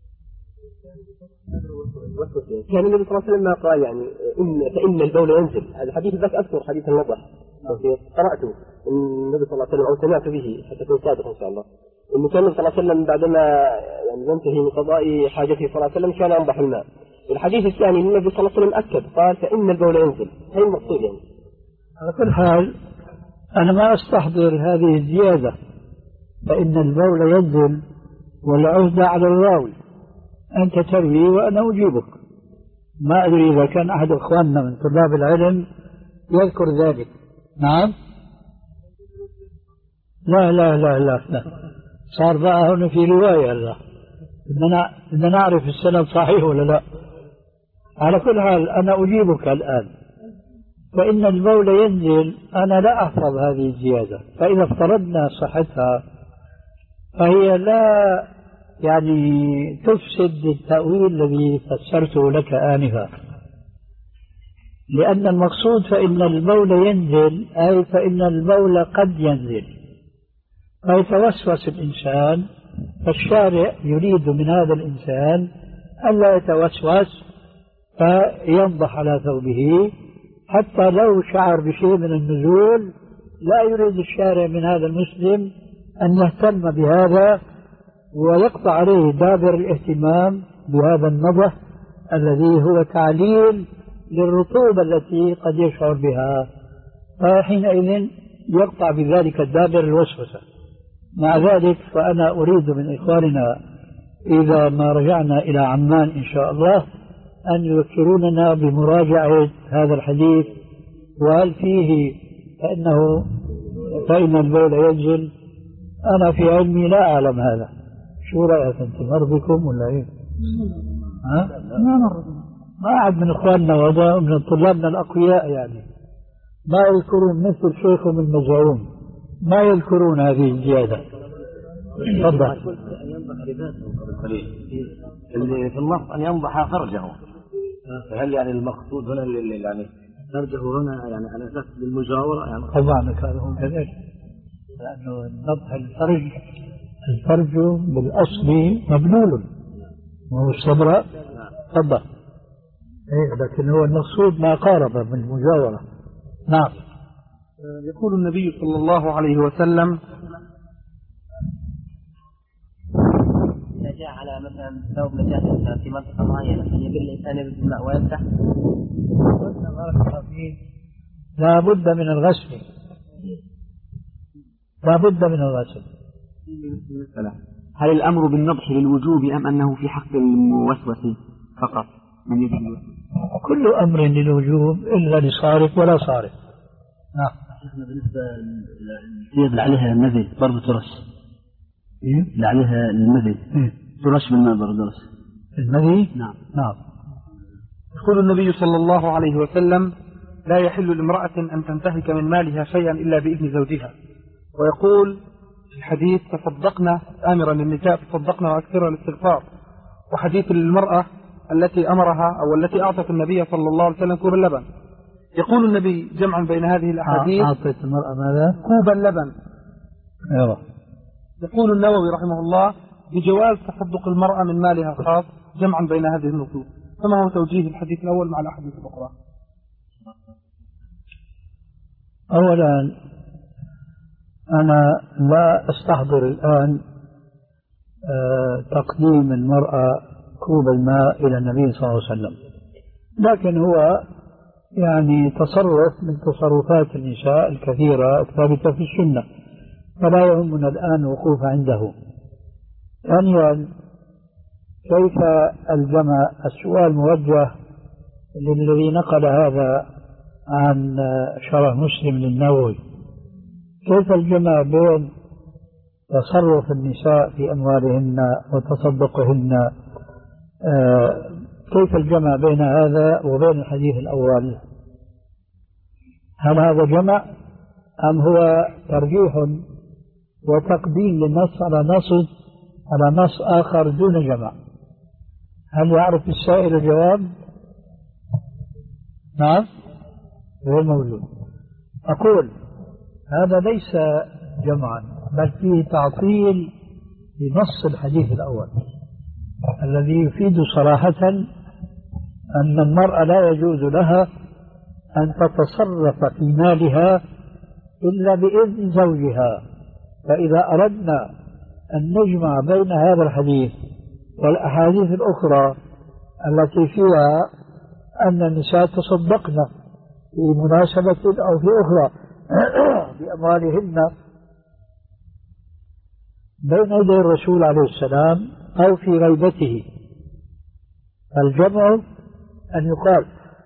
[SPEAKER 4] كان النبي صلى الله عليه وسلم قال يعني إن فإن البول ينزل. هذا الحديث ذاك أذكر حديث النضح قرأته النبي صلى الله عليه وسلم أو سمعت به حتى أكون صادق إن شاء الله، إنه كان النبي صلى الله عليه وسلم بعدما يعني ينتهي من قضاء حاجته صلى الله عليه وسلم كان ينضح الماء. الحديث الثاني النبي صلى الله عليه وسلم أكد قال فإن البول ينزل. هي المقصود يعني.
[SPEAKER 1] على كل حال أنا ما أستحضر هذه الزيادة فإن البول ينزل والعهدة على الراوي، أنت تروي وأنا أجيبك. ما أدري إذا كان أحد إخواننا من طلاب العلم يذكر ذلك. نعم لا لا لا لا, لا. صار بقى هنا في رواية الله بدنا بدنا نعرف السند صحيح ولا لا. على كل حال أنا أجيبك الآن فإن البول ينزل أنا لا أحفظ هذه الزيادة، فإذا افترضنا صحتها فهي لا يعني تفسد التأويل الذي فسرته لك آنفا، لأن المقصود فإن البول ينزل أي فإن البول قد ينزل فيتوسوس الإنسان، فالشارع يريد من هذا الإنسان ألا يتوسوس فينضح على ثوبه حتى لو شعر بشيء من النزول. لا يريد الشارع من هذا المسلم أن يهتم بهذا ويقطع عليه دابر الاهتمام بهذا النضح الذي هو تعليل للرطوبة التي قد يشعر بها، فحينئذ يقطع بذلك الدابر الوسوسة. مع ذلك فأنا أريد من إخواننا إذا ما رجعنا إلى عمان إن شاء الله أن يذكروننا بمراجعة هذا الحديث، وهل فيه فإنه فإن البول ينزل. أنا في علمي لا أعلم هذا. شو رأيك أنت؟ مر بكم ولا إيه؟ ها؟ ما مر ما أحد من إخواننا وهذا من طلابنا الأقوياء يعني ما يذكرون مثل شيخهم المزعوم، ما يذكرون هذه الزيادة. تفضل.
[SPEAKER 5] اللي في النص أن ينضح فرجه، فهل يعني المقصود هنا اللي يعني فرجه هنا يعني على أساس للمجاورة يعني؟
[SPEAKER 1] طبعا هذا هو كذلك، لأنه النضح الفرج الفرج بالأصل مبلول وهو الصبر. تفضل. إيه لكن هو المقصود ما قارب من المجاورة. نعم.
[SPEAKER 3] يقول النبي صلى الله عليه وسلم
[SPEAKER 6] إذا جاء على مثلا ثوب نجاسة في منطقة معينة أن يبل الإنسان يبل الماء ويفتح
[SPEAKER 1] لا بد من الغسل، لا بد من الغسل.
[SPEAKER 5] هل الأمر بالنضح للوجوب أم أنه في حق الموسوس فقط من يجب الوسوس؟
[SPEAKER 1] كل أمر للوجوب إلا لصارف ولا صارف. نعم.
[SPEAKER 5] بالنسبة للثياب اللي عليها المذي برضه ترش.
[SPEAKER 1] إيه؟
[SPEAKER 5] اللي عليها المذي
[SPEAKER 1] إيه؟
[SPEAKER 5] ترش بالماء برضه ترش.
[SPEAKER 1] المذي؟
[SPEAKER 5] نعم.
[SPEAKER 1] نعم.
[SPEAKER 3] يقول النبي صلى الله عليه وسلم لا يحل لامرأة أن تنتهك من مالها شيئا إلا بإذن زوجها. ويقول في الحديث تصدقنا آمرا للنساء تصدقنا وأكثر الاستغفار. وحديث للمرأة التي أمرها أو التي أعطت النبي صلى الله عليه وسلم كوب اللبن. يقول النبي جمعا بين هذه الأحاديث
[SPEAKER 1] أعطت المرأة ماذا؟
[SPEAKER 3] كوب اللبن.
[SPEAKER 1] أيوة.
[SPEAKER 3] يقول النووي رحمه الله بجواز تصدق المرأة من مالها الخاص جمعا بين هذه النصوص. فما هو توجيه الحديث الأول مع الأحاديث الأخرى؟
[SPEAKER 1] أولا أنا لا أستحضر الآن آه تقديم المرأة كوب الماء إلى النبي صلى الله عليه وسلم، لكن هو يعني تصرف من تصرفات النساء الكثيرة الثابتة في السنة، فلا يهمنا الآن وقوف عنده. ثانيا كيف الجمع؟ السؤال موجه للذي نقل هذا عن شرح مسلم للنووي. كيف الجمع بين تصرف النساء في أموالهن وتصدقهن؟ كيف الجمع بين هذا وبين الحديث الأول؟ هل هذا جمع أم هو ترجيح وتقديم للنص على نص على نص آخر دون جمع؟ هل يعرف السائل الجواب؟ نعم غير موجود. أقول هذا ليس جمعا، بل فيه تعطيل لنص الحديث الأول الذي يفيد صراحة أن المرأة لا يجوز لها أن تتصرف في مالها إلا بإذن زوجها. فإذا أردنا أن نجمع بين هذا الحديث والأحاديث الأخرى التي فيها أن النساء تصدقن في مناسبة أو في أخرى بأموالهن بين يدي الرسول عليه السلام أو في غيبته، الجمع أن يقال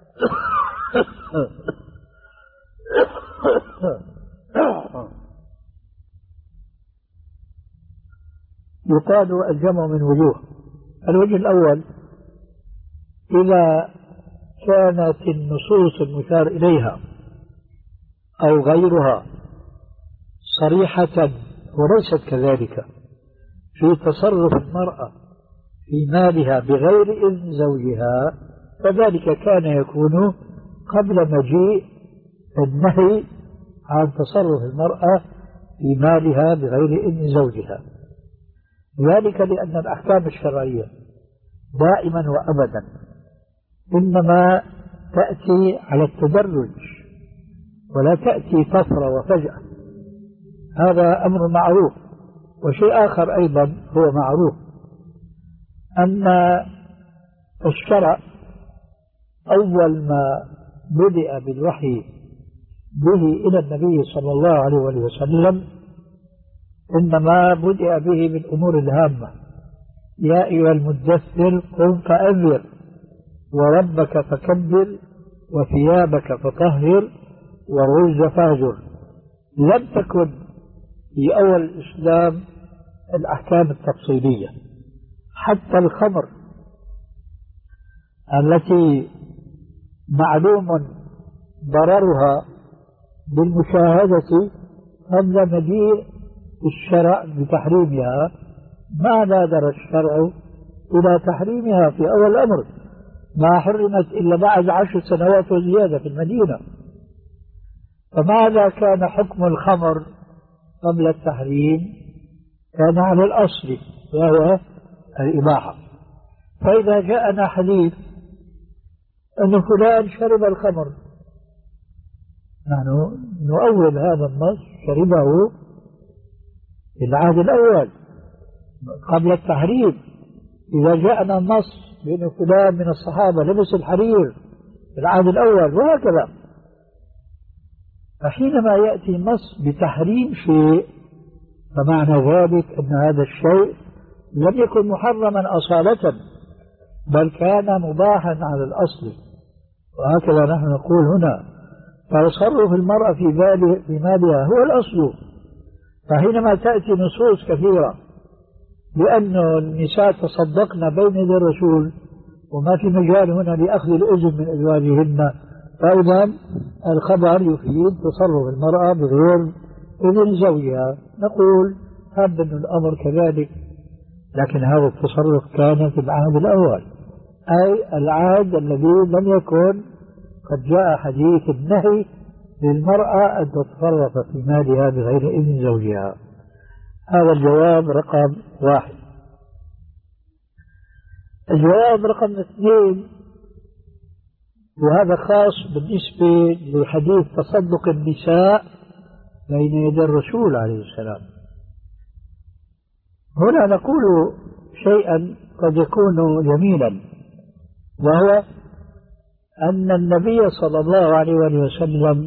[SPEAKER 1] يقال الجمع من وجوه. الوجه الأول: إذا كانت النصوص المشار إليها أو غيرها صريحة وليست كذلك في تصرف المرأة في مالها بغير إذن زوجها، فذلك كان يكون قبل مجيء النهي عن تصرف المرأة في مالها بغير إذن زوجها. ذلك لأن الأحكام الشرعية دائما وأبدا إنما تأتي على التدرج ولا تأتي طفرة وفجأة. هذا أمر معروف. وشيء آخر أيضا هو معروف، أن الشرع أول ما بدأ بالوحي به إلى النبي صلى الله عليه وسلم إنما بدأ به بالأمور الهامة: يا أيها المدثر قم فأنذر وربك فكبر وثيابك فطهر والرجز فاهجر. لم تكن في أول الإسلام الأحكام التفصيلية. حتى الخمر التي معلوم ضررها بالمشاهدة قبل مجيء الشرع بتحريمها، ما بادر الشرع إلى تحريمها في أول الأمر، ما حرمت إلا بعد عشر سنوات وزيادة في المدينة. فماذا كان حكم الخمر قبل التحريم؟ كان على الأصل وهو الإباحة. فإذا جاءنا حديث أن فلان شرب الخمر، نحن نؤول هذا النص شربه في العهد الأول قبل التحريم. إذا جاءنا النص بأن فلان من الصحابة لبس الحرير في العهد الأول وهكذا. فحينما يأتي النص بتحريم شيء فمعنى ذلك أن هذا الشيء لم يكن محرما أصالة، بل كان مباحا على الأصل. وهكذا نحن نقول هنا: تصرف المرأة في في مالها هو الأصل. فحينما تأتي نصوص كثيرة لأن النساء تصدقن بين يدي الرسول وما في مجال هنا لأخذ الأذن من أزواجهن، فإذا الخبر يفيد تصرف المرأة بغير إذن زوجها. نقول هذا الأمر كذلك، لكن هذا التصرف كان في العهد الأول، أي العهد الذي لم يكن قد جاء حديث النهي للمرأة أن تتصرف في مالها بغير إذن زوجها. هذا الجواب رقم واحد. الجواب رقم اثنين، وهذا خاص بالنسبة لحديث تصدق النساء بين يدي الرسول عليه السلام. هنا نقول شيئا قد يكون جميلا، وهو أن النبي صلى الله عليه وسلم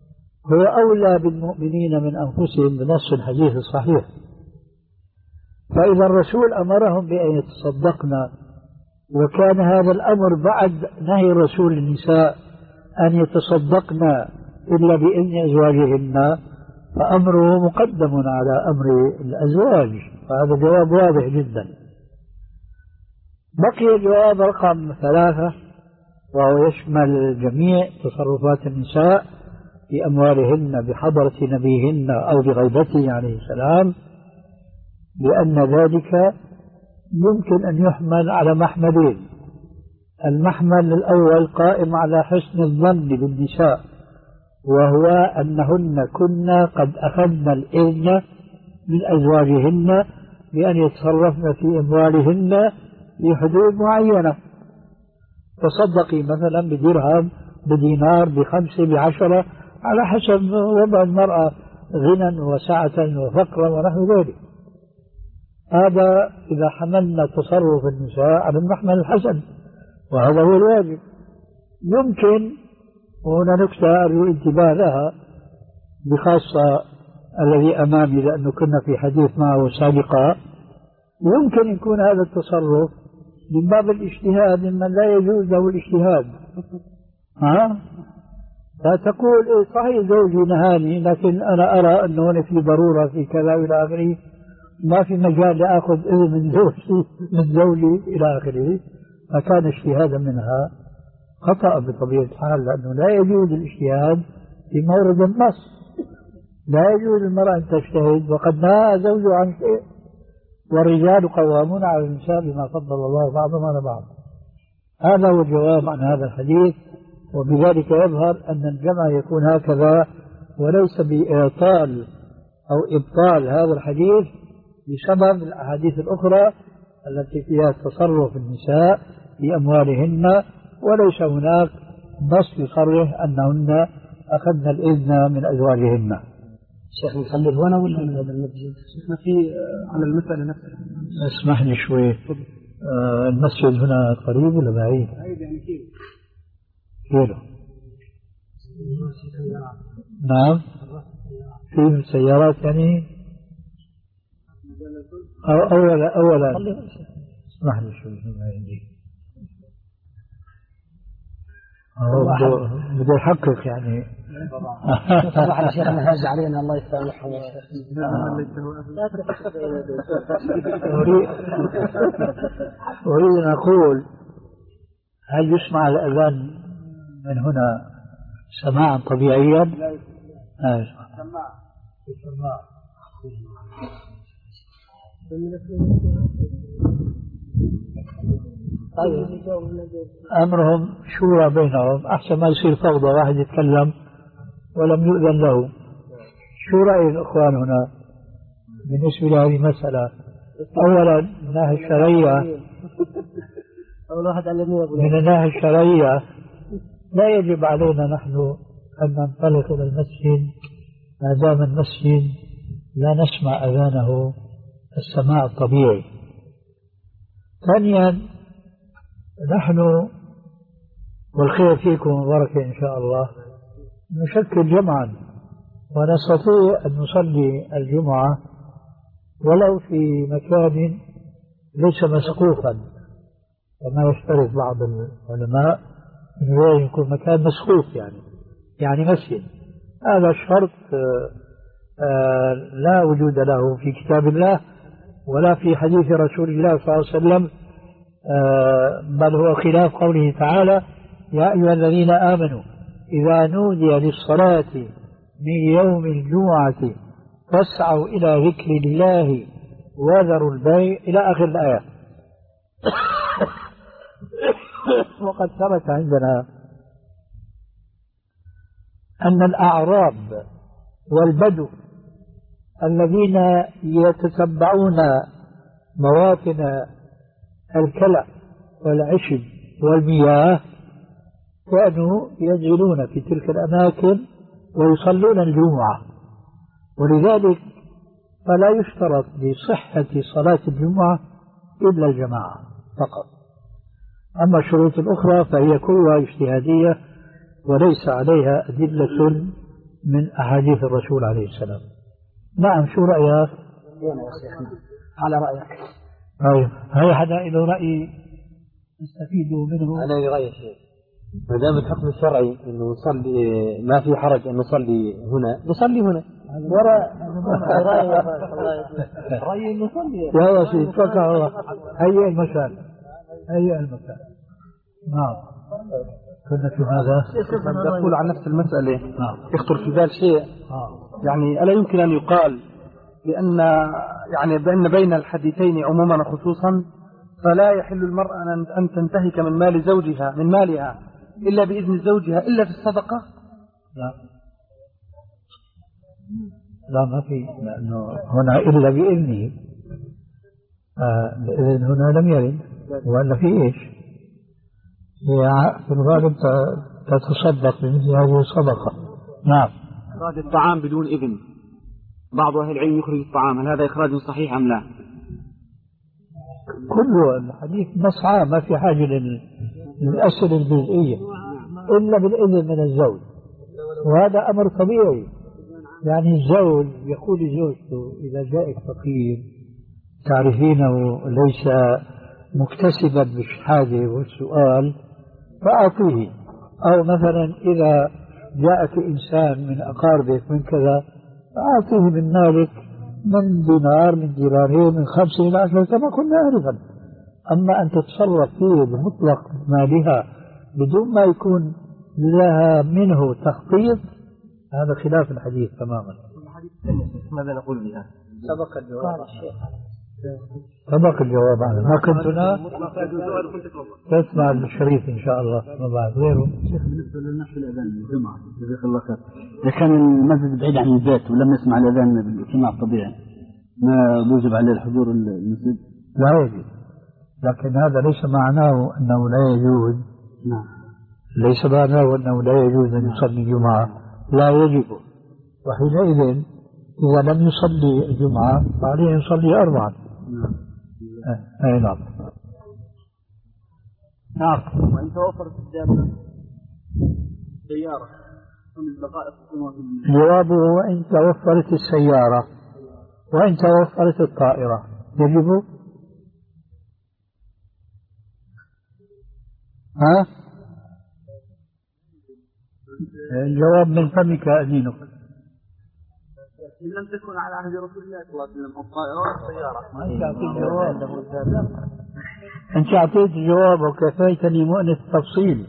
[SPEAKER 1] هو أولى بالمؤمنين من أنفسهم بنص الحديث الصحيح. فإذا الرسول أمرهم بأن يتصدقن، وكان هذا الأمر بعد نهي الرسول للنساء أن يتصدقن إلا بإذن أزواجهن، فأمره مقدم على أمر الأزواج، فهذا جواب واضح جدا. بقي الجواب رقم ثلاثة، وهو يشمل جميع تصرفات النساء في أموالهن بحضرة نبيهن أو بغيبته عليه السلام، لأن ذلك يمكن أن يحمل على محملين. المحمل الأول قائم على حسن الظن بالنساء، وهو أنهن كن قد أخذن الإذن من أزواجهن بأن يتصرفن في أموالهن في حدود معينة، تصدقي مثلا بدرهم بدينار بخمسة بعشرة على حسب وضع المرأة غنى وسعة وفقرا ونحو ذلك. هذا إذا حملنا تصرف النساء على المحمل الحسن، وهذا هو الواجب. يمكن، وهنا نكتة أرجو انتباه لها بخاصة الذي أمامي لأنه كنا في حديث معه سابقا، يمكن يكون هذا التصرف من باب الاجتهاد ممن لا يجوز له الاجتهاد. ها؟ لا تقول إيه صحيح زوجي نهاني، لكن أنا أرى أنه هنا في ضرورة في كذا إلى آخره، ما في مجال لأخذ إذن من زوجي من زوجي إلى آخره، فكان اجتهادا منها خطأ بطبيعة الحال، لأنه لا يجوز الاجتهاد في مورد النص. لا يجوز المرأة أن تجتهد وقد نهى زوجها عن شيء، والرجال قوامون على النساء بما فضل الله بعضهم على بعض. هذا هو الجواب عن هذا الحديث، وبذلك يظهر أن الجمع يكون هكذا وليس بإعطال أو إبطال هذا الحديث بسبب الأحاديث الأخرى التي فيها تصرف النساء في أموالهن، وليس هناك نص يصرح أنهن أخذن الإذن من أزواجهن.
[SPEAKER 3] شيخ نخليه هنا ولا من هذا المسجد؟ شيخنا في على المسألة نفسها.
[SPEAKER 1] اسمح لي شوي. آه المسجد هنا قريب ولا بعيد؟
[SPEAKER 3] بعيد يعني كيلو.
[SPEAKER 1] كيلو. نعم. في سيارات يعني. أو أولا أولا اسمح لي شوي هنا عندي. بدي أحقق يعني.
[SPEAKER 3] صراحة شيخنا هاج علينا الله يسامحه.
[SPEAKER 1] أريد أن أقول هل يسمع الأذان من هنا سماعا طبيعيا؟ لا يسمع. طيب أمرهم شورى بينهم، أحسن ما يصير فوضى واحد يتكلم ولم يؤذن له. شو رأي الإخوان هنا بالنسبة لهذه المسألة؟ أولا من الناحية الشرعية، من الناحية الشرعية لا يجب علينا نحن أن ننطلق إلى المسجد ما دام المسجد لا نسمع أذانه السماع الطبيعي. ثانيا نحن والخير فيكم وبركة إن شاء الله نشكل جمعا ونستطيع أن نصلي الجمعة ولو في مكان ليس مسقوفا، وما يشترط بعض العلماء أنه يكون مكان مسقوف يعني يعني مسجد. هذا الشرط لا وجود له في كتاب الله ولا في حديث رسول الله صلى الله عليه وسلم، بل هو خلاف قوله تعالى: يا أيها الذين آمنوا إذا نودي للصلاة من يوم الجمعة فاسعوا إلى ذكر الله وذروا البيع إلى آخر الآية. وقد ثبت عندنا أن الأعراب والبدو الذين يتتبعون مواطن الكلى والعشب والمياه كانوا ينزلون في تلك الأماكن ويصلون الجمعة، ولذلك فلا يشترط لصحة صلاة الجمعة إلا الجماعة فقط. أما الشروط الأخرى فهي كلها اجتهادية وليس عليها أدلة من أحاديث الرسول عليه السلام. نعم، شو رأيك؟
[SPEAKER 3] على رأيك.
[SPEAKER 1] طيب هل حدا له رأي نستفيدوا منه؟
[SPEAKER 4] أنا لي رأي شيء، ما دام الحكم الشرعي إنه نصلي ما في حرج أن نصلي هنا نصلي هنا وراء
[SPEAKER 1] رأي نصلي
[SPEAKER 4] يا شيء تفكر
[SPEAKER 1] هيئ المكان هيئ المكان. نعم كنا في هذا
[SPEAKER 3] يقول عن نفس المسألة. نعم. يخطر في بال شيء يعني ألا يمكن أن يقال بأن يعني بأن بين الحديثين عموما وخصوصا فلا يحل المرأة أن تنتهك من مال زوجها من مالها إلا بإذن زوجها إلا في الصدقة؟
[SPEAKER 1] لا لا ما في، لأنه هنا إلا بإذنه. آه الإذن هنا لم يرد، وإلا في إيش؟ هي في الغالب تتصدق بمثل هذه الصدقة. نعم.
[SPEAKER 3] إخراج الطعام بدون إذن، بعض أهل العلم يخرج الطعام، هل هذا إخراج صحيح أم لا؟
[SPEAKER 1] كله الحديث نص عام، ما في حاجة للأسئلة الجزئية إلا بالإذن من الزوج، وهذا أمر طبيعي. يعني الزوج يقول لزوجته إذا جاءك فقير تعرفينه ليس مكتسبا بالحاجة والسؤال فأعطيه، أو مثلا إذا جاءك إنسان من أقاربك من كذا فأعطيه من مالك من دينار من دينارين من خمسة إلى عشرة كما كنا عارفا. أما أن تتصرف فيه بمطلق مالها بدون ما يكون لها منه تخطيط هذا خلاف الحديث تماما.
[SPEAKER 4] ماذا نقول بها؟
[SPEAKER 1] سبق الجواب سبق الجواب عنه. ما كنت هنا تسمع الشريف إن شاء الله ما بعد غيره.
[SPEAKER 7] شيخ بالنسبة للناس في الأذان الجمعة جزاك الله خير، إذا كان المسجد بعيد عن البيت ولم يسمع الأذان بالاجتماع الطبيعي ما يوجب عليه الحضور المسجد؟
[SPEAKER 1] لا يجب، لكن هذا ليس معناه أنه لا يجوز.
[SPEAKER 7] نعم.
[SPEAKER 1] ليس معناه أنه لا يجوز أن يصلي الجمعة، لا يجب. وحينئذ إذا لم يصلي الجمعة فعليه يصلي أربعا.
[SPEAKER 7] نعم.
[SPEAKER 1] أي نعم.
[SPEAKER 7] نعم. وإن توفرت الدابة سيارة من البقاء
[SPEAKER 1] جوابه وإن توفرت السيارة وإن توفرت الطائرة يجب. ها؟ الجواب من فمك أذينك.
[SPEAKER 7] إن لم تكن على عهد رسول الله صلى الله عليه وسلم الطائرة والسيارة.
[SPEAKER 1] ما أنت أعطيت جواب. أنت أعطيت جواب وكفيتني مؤنة التفصيل،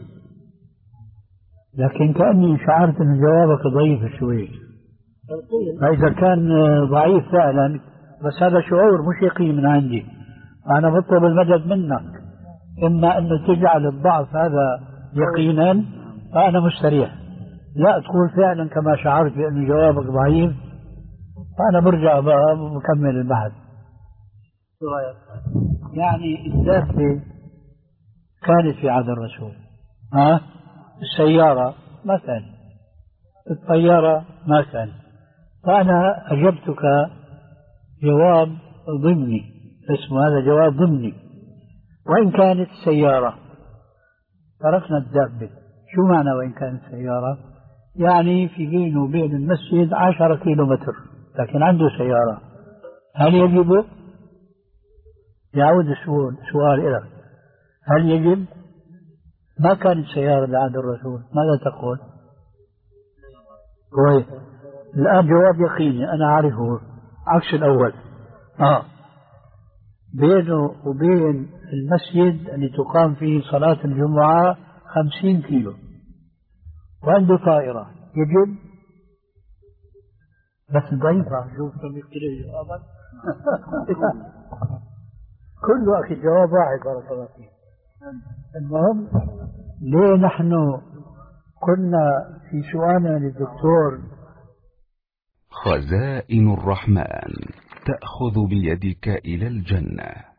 [SPEAKER 1] لكن كأني شعرت أن جوابك ضعيف شوي. فإذا كان ضعيف فعلا بس هذا شعور مش يقين من عندي، أنا بطلب المدد منك، إما أن تجعل الضعف هذا يقينا فأنا مستريح، لا تقول فعلا كما شعرت بأن جوابك ضعيف فأنا برجع بقى ومكمل البحث. يعني الدابة كانت في عهد الرسول، ها؟ السيارة ما كان، الطيارة ما كان، فأنا أجبتك جواب ضمني، اسمه هذا جواب ضمني. وإن كانت السيارة تركنا الدابة. شو معنى وإن كانت سيارة؟ يعني في بينه وبين المسجد عشرة كيلو متر لكن عنده سيارة، هل يجب؟ يعود السؤال إليك، هل يجب؟ ما كانت سيارة بعهد الرسول، ماذا تقول؟ كويس. الآن جواب يقيني أنا أعرفه عكس الأول. آه. بينه وبين المسجد اللي تقام فيه صلاة الجمعة خمسين كيلو وعنده طائرة، يجب؟ بس ضعيفة. شوف كده جوابا كله أخي جواب واحد بارك الله فيك. المهم ليه نحن كنا في سؤالنا للدكتور
[SPEAKER 8] خزائن الرحمن تأخذ بيدك إلى الجنة.